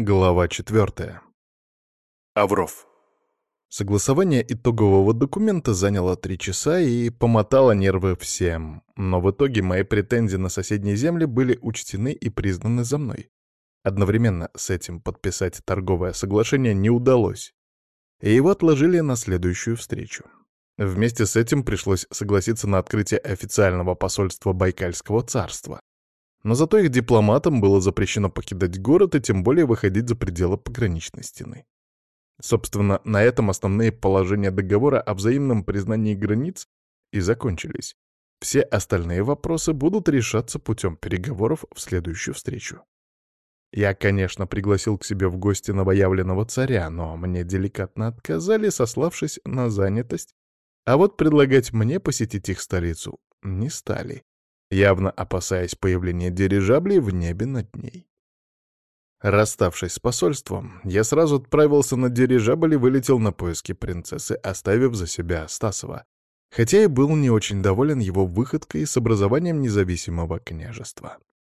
Глава 4. Авров. Согласование итогового документа заняло 3 часа и помотало нервы всем, но в итоге мои претензии на соседние земли были учтены и признаны за мной. Одновременно с этим подписать торговое соглашение не удалось, и его отложили на следующую встречу. Вместе с этим пришлось согласиться на открытие официального посольства Байкальского царства. Но зато их дипломатам было запрещено покидать город и тем более выходить за пределы пограничной стены. Собственно, на этом основные положения договора о взаимном признании границ и закончились. Все остальные вопросы будут решаться путем переговоров в следующую встречу. Я, конечно, пригласил к себе в гости новоявленного царя, но мне деликатно отказали, сославшись на занятость, а вот предлагать мне посетить их столицу не стали, явно опасаясь появления дирижаблей в небе над ней. Расставшись с посольством, я сразу отправился на дирижабль и вылетел на поиски принцессы, оставив за себя Стасова, хотя и был не очень доволен его выходкой с образованием независимого княжества.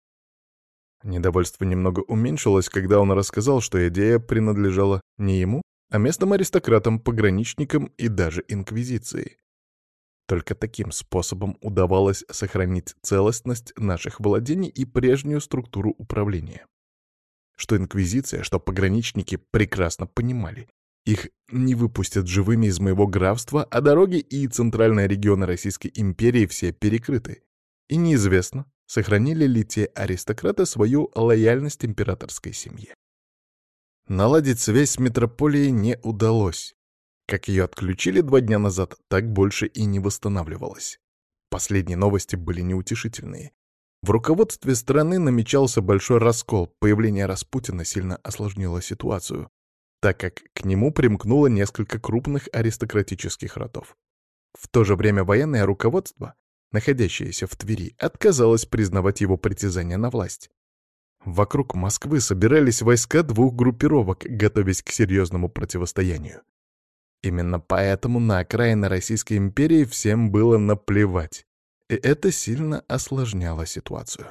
Недовольство немного уменьшилось, когда он рассказал, что идея принадлежала не ему, а местным аристократам, пограничникам и даже инквизиции. Только таким способом удавалось сохранить целостность наших владений и прежнюю структуру управления. Что инквизиция, что пограничники прекрасно понимали. Их не выпустят живыми из моего графства, а дороги и центральные регионы Российской империи все перекрыты. И неизвестно, сохранили ли те аристократы свою лояльность императорской семье. Наладить связь с метрополией не удалось. Как ее отключили 2 дня назад, так больше и не восстанавливалось. Последние новости были неутешительные. В руководстве страны намечался большой раскол, появление Распутина сильно осложнило ситуацию, так как к нему примкнуло несколько крупных аристократических родов. В то же время военное руководство, находящееся в Твери, отказалось признавать его притязания на власть. Вокруг Москвы собирались войска 2 группировок, готовясь к серьезному противостоянию. Именно поэтому на окраины Российской империи всем было наплевать. И это сильно осложняло ситуацию.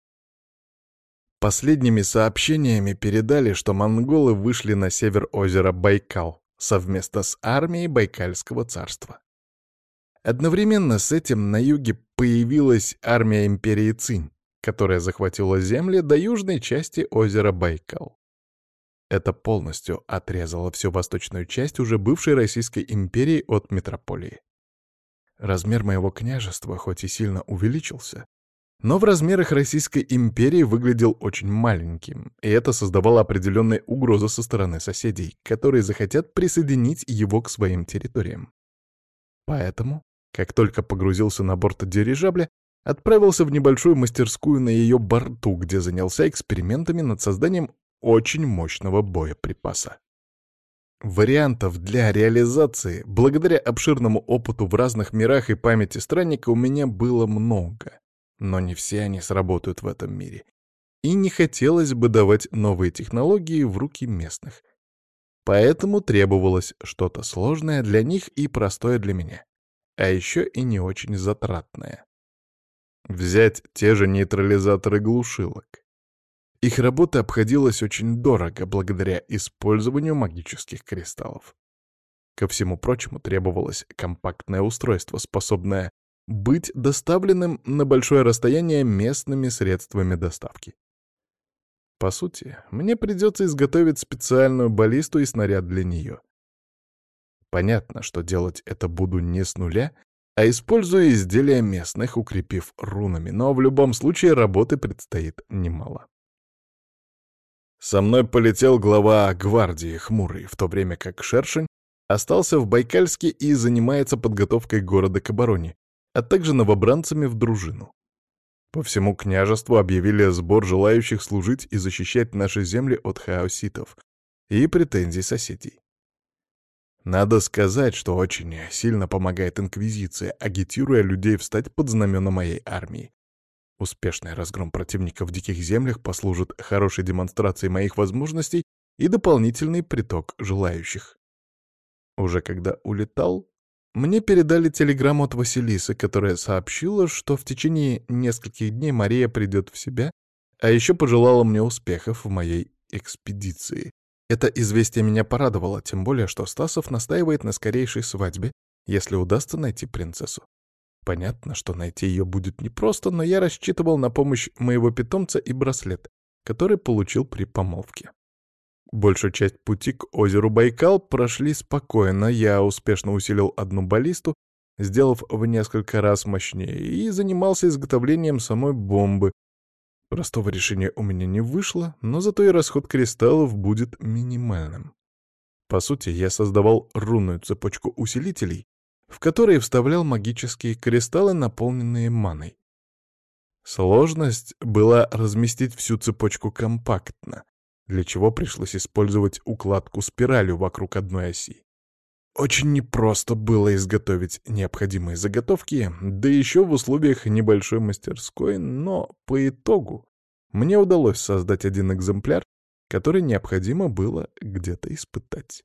Последними сообщениями передали, что монголы вышли на север озера Байкал совместно с армией Байкальского царства. Одновременно с этим на юге появилась армия империи Цинь, которая захватила земли до южной части озера Байкал. Это полностью отрезало всю восточную часть уже бывшей Российской империи от метрополии. Размер моего княжества хоть и сильно увеличился, но в размерах Российской империи выглядел очень маленьким, и это создавало определенные угрозы со стороны соседей, которые захотят присоединить его к своим территориям. Поэтому, как только погрузился на борт дирижабля, отправился в небольшую мастерскую на ее борту, где занялся экспериментами над созданием очень мощного боеприпаса. Вариантов для реализации, благодаря обширному опыту в разных мирах и памяти странника, у меня было много, но не все они сработают в этом мире. И не хотелось бы давать новые технологии в руки местных. Поэтому требовалось что-то сложное для них и простое для меня, а еще и не очень затратное. Взять те же нейтрализаторы глушилок. Их работа обходилась очень дорого благодаря использованию магических кристаллов. Ко всему прочему требовалось компактное устройство, способное быть доставленным на большое расстояние местными средствами доставки. По сути, мне придется изготовить специальную баллисту и снаряд для нее. Понятно, что делать это буду не с нуля, а используя изделия местных, укрепив рунами, но в любом случае работы предстоит немало. Со мной полетел глава гвардии Хмурый, в то время как Шершень остался в Байкальске и занимается подготовкой города к обороне, а также новобранцами в дружину. По всему княжеству объявили сбор желающих служить и защищать наши земли от хаоситов и претензий соседей. Надо сказать, что очень сильно помогает инквизиция, агитируя людей встать под знамена моей армии. Успешный разгром противника в диких землях послужит хорошей демонстрацией моих возможностей и дополнительный приток желающих. Уже когда улетал, мне передали телеграмму от Василисы, которая сообщила, что в течение нескольких дней Мария придет в себя, а еще пожелала мне успехов в моей экспедиции. Это известие меня порадовало, тем более, что Стасов настаивает на скорейшей свадьбе, если удастся найти принцессу. Понятно, что найти ее будет непросто, но я рассчитывал на помощь моего питомца и браслет, который получил при помолвке. Большую часть пути к озеру Байкал прошли спокойно, я успешно усилил одну баллисту, сделав в несколько раз мощнее, и занимался изготовлением самой бомбы. Простого решения у меня не вышло, но зато и расход кристаллов будет минимальным. По сути, я создавал рунную цепочку усилителей, в которые вставлял магические кристаллы, наполненные маной. Сложность была разместить всю цепочку компактно, для чего пришлось использовать укладку спиралью вокруг одной оси. Очень непросто было изготовить необходимые заготовки, да еще в условиях небольшой мастерской, но по итогу мне удалось создать один экземпляр, который необходимо было где-то испытать.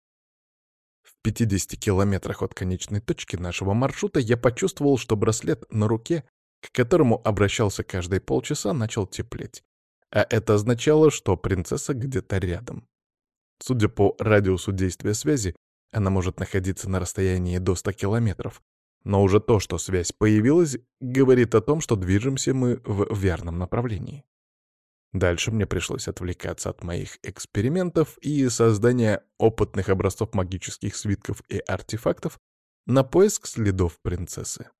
В 50 километрах от конечной точки нашего маршрута я почувствовал, что браслет на руке, к которому обращался каждые полчаса, начал теплеть. А это означало, что принцесса где-то рядом. Судя по радиусу действия связи, она может находиться на расстоянии до 100 километров. Но уже то, что связь появилась, говорит о том, что движемся мы в верном направлении. Дальше мне пришлось отвлекаться от моих экспериментов и создания опытных образцов магических свитков и артефактов на поиск следов принцессы.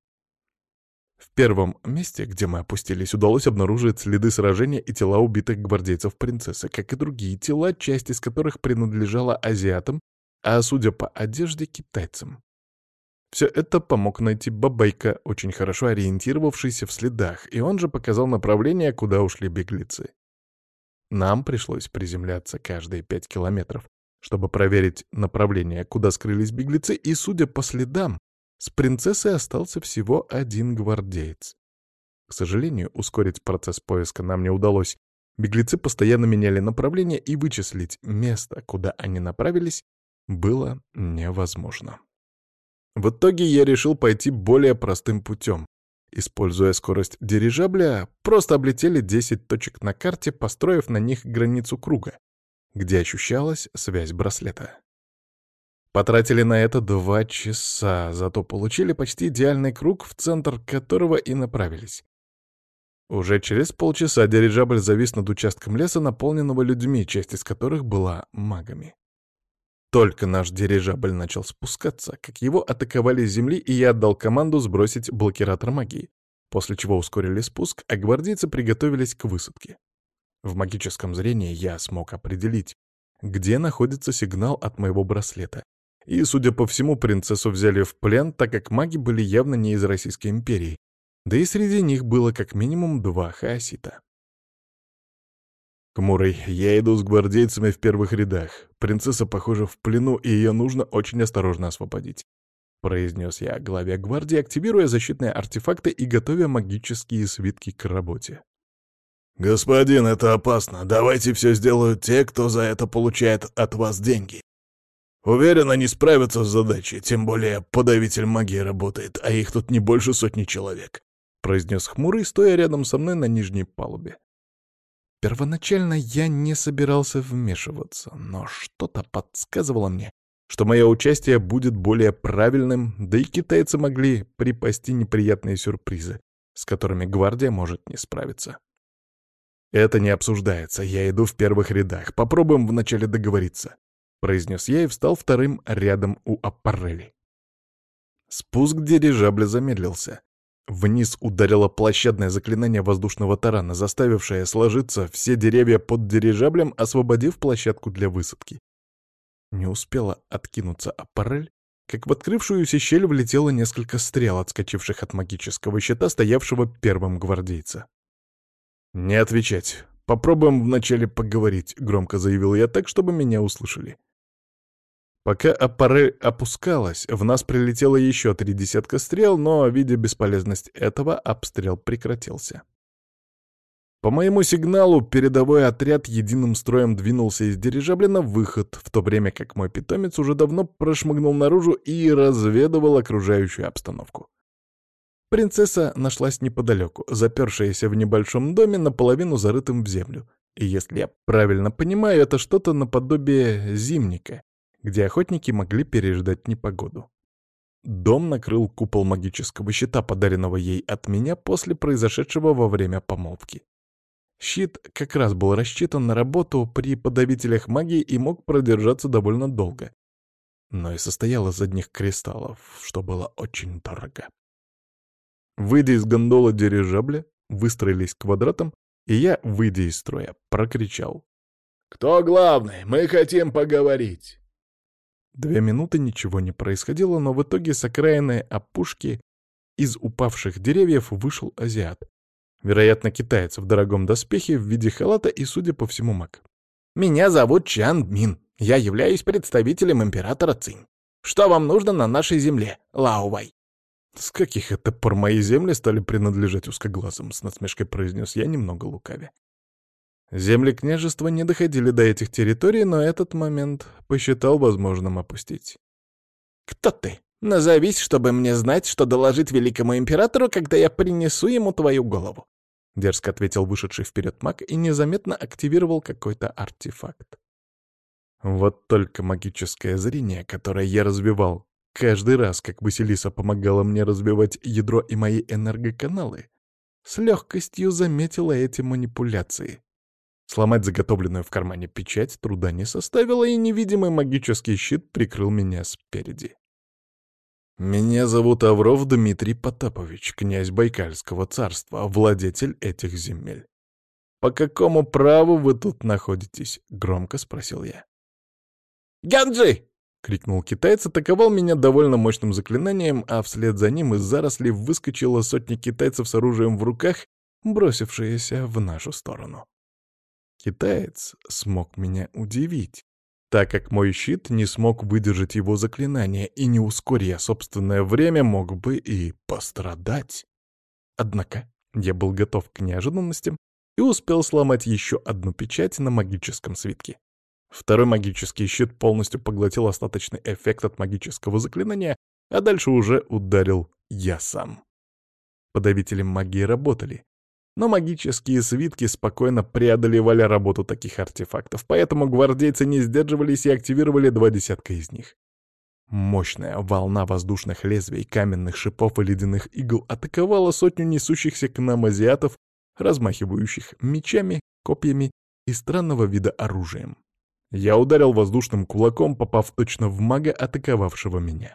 В первом месте, где мы опустились, удалось обнаружить следы сражения и тела убитых гвардейцев принцессы, как и другие тела, часть из которых принадлежала азиатам, а, судя по одежде, китайцам. Все это помог найти Бабайка, очень хорошо ориентировавшийся в следах, и он же показал направление, куда ушли беглецы. Нам пришлось приземляться каждые 5 километров, чтобы проверить направление, куда скрылись беглецы, и, судя по следам, с принцессой остался всего один гвардеец. К сожалению, ускорить процесс поиска нам не удалось. Беглецы постоянно меняли направление, и вычислить место, куда они направились, было невозможно. В итоге я решил пойти более простым путем. Используя скорость дирижабля, просто облетели 10 точек на карте, построив на них границу круга, где ощущалась связь браслета. Потратили на это 2 часа, зато получили почти идеальный круг, в центр которого и направились. Уже через полчаса дирижабль завис над участком леса, наполненного людьми, часть из которых была магами. Только наш дирижабль начал спускаться, как его атаковали с земли, и я отдал команду сбросить блокиратор магии, после чего ускорили спуск, а гвардейцы приготовились к высадке. В магическом зрении я смог определить, где находится сигнал от моего браслета. И, судя по всему, принцессу взяли в плен, так как маги были явно не из Российской империи, да и среди них было как минимум 2 хаосита. «Хмурый, я иду с гвардейцами в первых рядах. Принцесса, похоже, в плену, и ее нужно очень осторожно освободить», — произнес я главе гвардии, активируя защитные артефакты и готовя магические свитки к работе. «Господин, это опасно. Давайте все сделают те, кто за это получает от вас деньги. Уверен, они справятся с задачей, тем более подавитель магии работает, а их тут не больше 100 человек», — произнес Хмурый, стоя рядом со мной на нижней палубе. Первоначально я не собирался вмешиваться, но что-то подсказывало мне, что мое участие будет более правильным, да и китайцы могли припасти неприятные сюрпризы, с которыми гвардия может не справиться. «Это не обсуждается, я иду в первых рядах, попробуем вначале договориться», — произнес я и встал вторым рядом у аппарели. Спуск дирижабля замедлился. Вниз ударило площадное заклинание воздушного тарана, заставившее сложиться все деревья под дирижаблем, освободив площадку для высадки. Не успела откинуться аппарель, как в открывшуюся щель влетело несколько стрел, отскочивших от магического щита, стоявшего первым гвардейца. «Не отвечать. Попробуем вначале поговорить», — громко заявил я так, чтобы меня услышали. Пока аппарель опускалась, в нас прилетело еще 3 десятка стрел, но, видя бесполезность этого, обстрел прекратился. По моему сигналу передовой отряд единым строем двинулся из дирижабля на выход, в то время как мой питомец уже давно прошмыгнул наружу и разведывал окружающую обстановку. Принцесса нашлась неподалеку, запершаяся в небольшом доме, наполовину зарытым в землю. И если я правильно понимаю, это что-то наподобие зимника, где охотники могли переждать непогоду. Дом накрыл купол магического щита, подаренного ей от меня после произошедшего во время помолвки. Щит как раз был рассчитан на работу при подавителях магии и мог продержаться довольно долго, но и состоял из одних кристаллов, что было очень дорого. Выйдя из гондолы дирижабля, выстроились квадратом, и я, выйдя из строя, прокричал: «Кто главный? Мы хотим поговорить!» 2 минуты ничего не происходило, но в итоге с окраины опушки из упавших деревьев вышел азиат. Вероятно, китаец в дорогом доспехе в виде халата и, судя по всему, маг. «Меня зовут Чан Мин. Я являюсь представителем императора Цинь. Что вам нужно на нашей земле, Лаовай?» «С каких это пор мои земли стали принадлежать узкоглазым?» — с насмешкой произнес я, немного лукавя. Земли княжества не доходили до этих территорий, но этот момент посчитал возможным опустить. «Кто ты? Назовись, чтобы мне знать, что доложить великому императору, когда я принесу ему твою голову», — дерзко ответил вышедший вперед маг и незаметно активировал какой-то артефакт. Вот только магическое зрение, которое я развивал каждый раз, как Василиса помогала мне развивать ядро и мои энергоканалы, с легкостью заметила эти манипуляции. Сломать заготовленную в кармане печать труда не составило, и невидимый магический щит прикрыл меня спереди. «Меня зовут Авров Дмитрий Потапович, князь Байкальского царства, владетель этих земель. По какому праву вы тут находитесь?» — громко спросил я. «Ганджи!» — крикнул китаец, атаковал меня довольно мощным заклинанием, а вслед за ним из зарослей выскочило сотни китайцев с оружием в руках, бросившиеся в нашу сторону. Китаец смог меня удивить, так как мой щит не смог выдержать его заклинание, и не ускоря я собственное время, мог бы и пострадать. Однако я был готов к неожиданностям и успел сломать еще одну печать на магическом свитке. Второй магический щит полностью поглотил остаточный эффект от магического заклинания, а дальше уже ударил я сам. Подавители магии работали, но магические свитки спокойно преодолевали работу таких артефактов, поэтому гвардейцы не сдерживались и активировали 2 десятка из них. Мощная волна воздушных лезвий, каменных шипов и ледяных игл атаковала сотню несущихся к нам азиатов, размахивающих мечами, копьями и странного вида оружием. Я ударил воздушным кулаком, попав точно в мага, атаковавшего меня.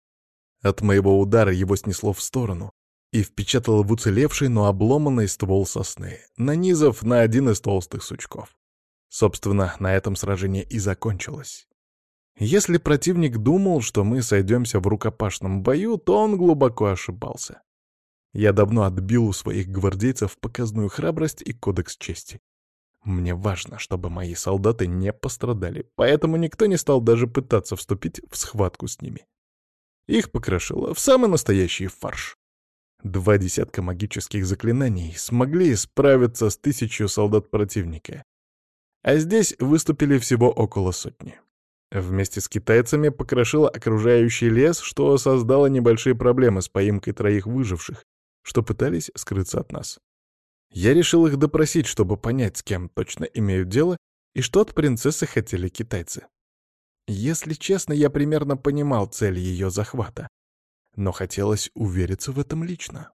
От моего удара его снесло в сторону и впечатало в уцелевший, но обломанный ствол сосны, нанизав на один из толстых сучков. Собственно, на этом сражение и закончилось. Если противник думал, что мы сойдемся в рукопашном бою, то он глубоко ошибался. Я давно отбил у своих гвардейцев показную храбрость и кодекс чести. Мне важно, чтобы мои солдаты не пострадали, поэтому никто не стал даже пытаться вступить в схватку с ними. Их покрошило в самый настоящий фарш. 2 десятка магических заклинаний смогли справиться с 1000 солдат противника, а здесь выступили всего около сотни. Вместе с китайцами покрошило окружающий лес, что создало небольшие проблемы с поимкой 3 выживших, что пытались скрыться от нас. Я решил их допросить, чтобы понять, с кем точно имеют дело и что от принцессы хотели китайцы. Если честно, я примерно понимал цель ее захвата, но хотелось увериться в этом лично.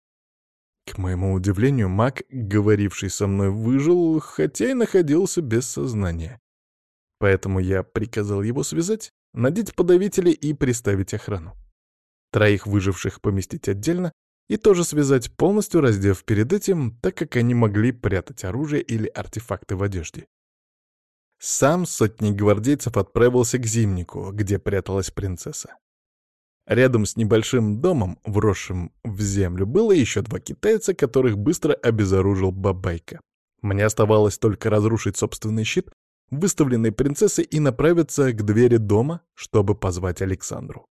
К моему удивлению, маг, говоривший со мной, выжил, хотя и находился без сознания. Поэтому я приказал его связать, надеть подавители и приставить охрану. 3 выживших поместить отдельно и тоже связать, полностью раздев перед этим, так как они могли прятать оружие или артефакты в одежде. Сам сотни гвардейцев отправился к Зимнику, где пряталась принцесса. Рядом с небольшим домом, вросшим в землю, было еще 2 китайца, которых быстро обезоружил Бабайка. Мне оставалось только разрушить собственный щит, выставленный принцессой, и направиться к двери дома, чтобы позвать Александру.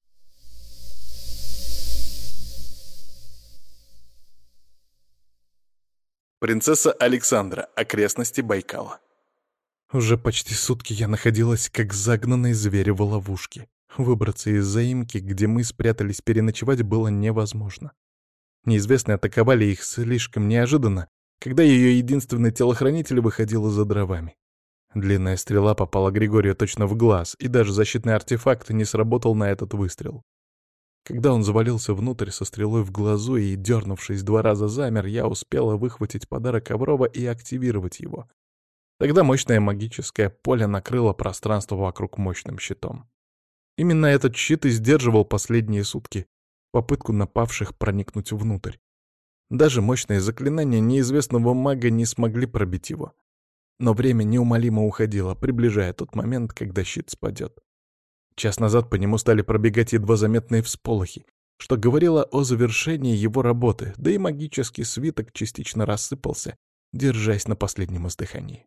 Принцесса Александра. Окрестности Байкала. Уже почти сутки я находилась, как загнанный зверь в ловушке. Выбраться из заимки, где мы спрятались переночевать, было невозможно. Неизвестные атаковали их слишком неожиданно, когда ее единственный телохранитель выходил за дровами. Длинная стрела попала Григорию точно в глаз, и даже защитный артефакт не сработал на этот выстрел. Когда он завалился внутрь со стрелой в глазу и, дернувшись 2 раза, замер, я успела выхватить подарок Аврова и активировать его. Тогда мощное магическое поле накрыло пространство вокруг мощным щитом. Именно этот щит и сдерживал последние сутки попытку напавших проникнуть внутрь. Даже мощные заклинания неизвестного мага не смогли пробить его. Но время неумолимо уходило, приближая тот момент, когда щит спадет. Час назад по нему стали пробегать едва заметные всполохи, что говорило о завершении его работы, да и магический свиток частично рассыпался, держась на последнем издыхании.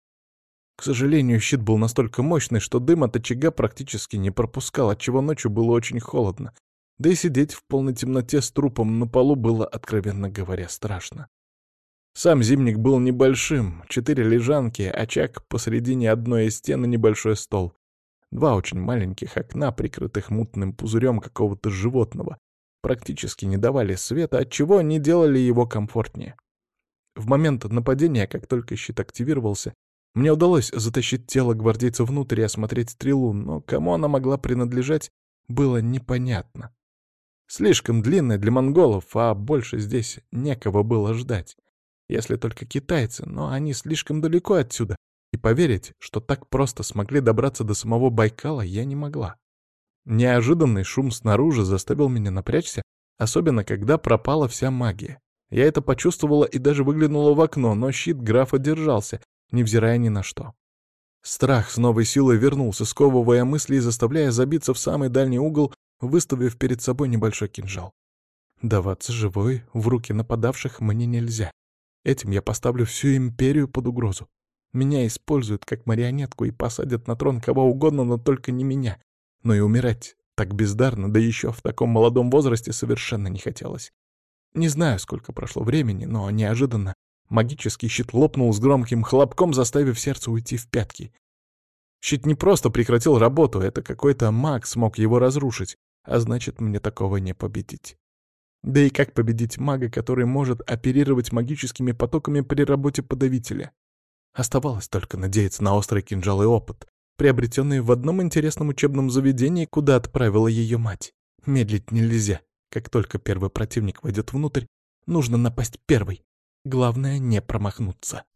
К сожалению, щит был настолько мощный, что дым от очага практически не пропускал, отчего ночью было очень холодно, да и сидеть в полной темноте с трупом на полу было, откровенно говоря, страшно. Сам зимник был небольшим, 4 лежанки, очаг посредине одной из стен и небольшой стол. 2 очень маленьких окна, прикрытых мутным пузырем какого-то животного, практически не давали света, отчего не делали его комфортнее. В момент нападения, как только щит активировался, мне удалось затащить тело гвардейца внутрь и осмотреть стрелу, но кому она могла принадлежать, было непонятно. Слишком длинная для монголов, а больше здесь некого было ждать. Если только китайцы, но они слишком далеко отсюда, и поверить, что так просто смогли добраться до самого Байкала, я не могла. Неожиданный шум снаружи заставил меня напрячься, особенно когда пропала вся магия. Я это почувствовала и даже выглянула в окно, но щит графа держался, невзирая ни на что. Страх с новой силой вернулся, сковывая мысли и заставляя забиться в самый дальний угол, выставив перед собой небольшой кинжал. Даваться живой в руки нападавших мне нельзя. Этим я поставлю всю империю под угрозу. Меня используют как марионетку и посадят на трон кого угодно, но только не меня. Но и умирать так бездарно, да еще в таком молодом возрасте, совершенно не хотелось. Не знаю, сколько прошло времени, но неожиданно магический щит лопнул с громким хлопком, заставив сердце уйти в пятки. Щит не просто прекратил работу, это какой-то маг смог его разрушить, а значит, мне такого не победить. Да и как победить мага, который может оперировать магическими потоками при работе подавителя? Оставалось только надеяться на острый кинжал и опыт, приобретенные в одном интересном учебном заведении, куда отправила ее мать. Медлить нельзя. Как только первый противник войдет внутрь, нужно напасть первой. Главное — не промахнуться.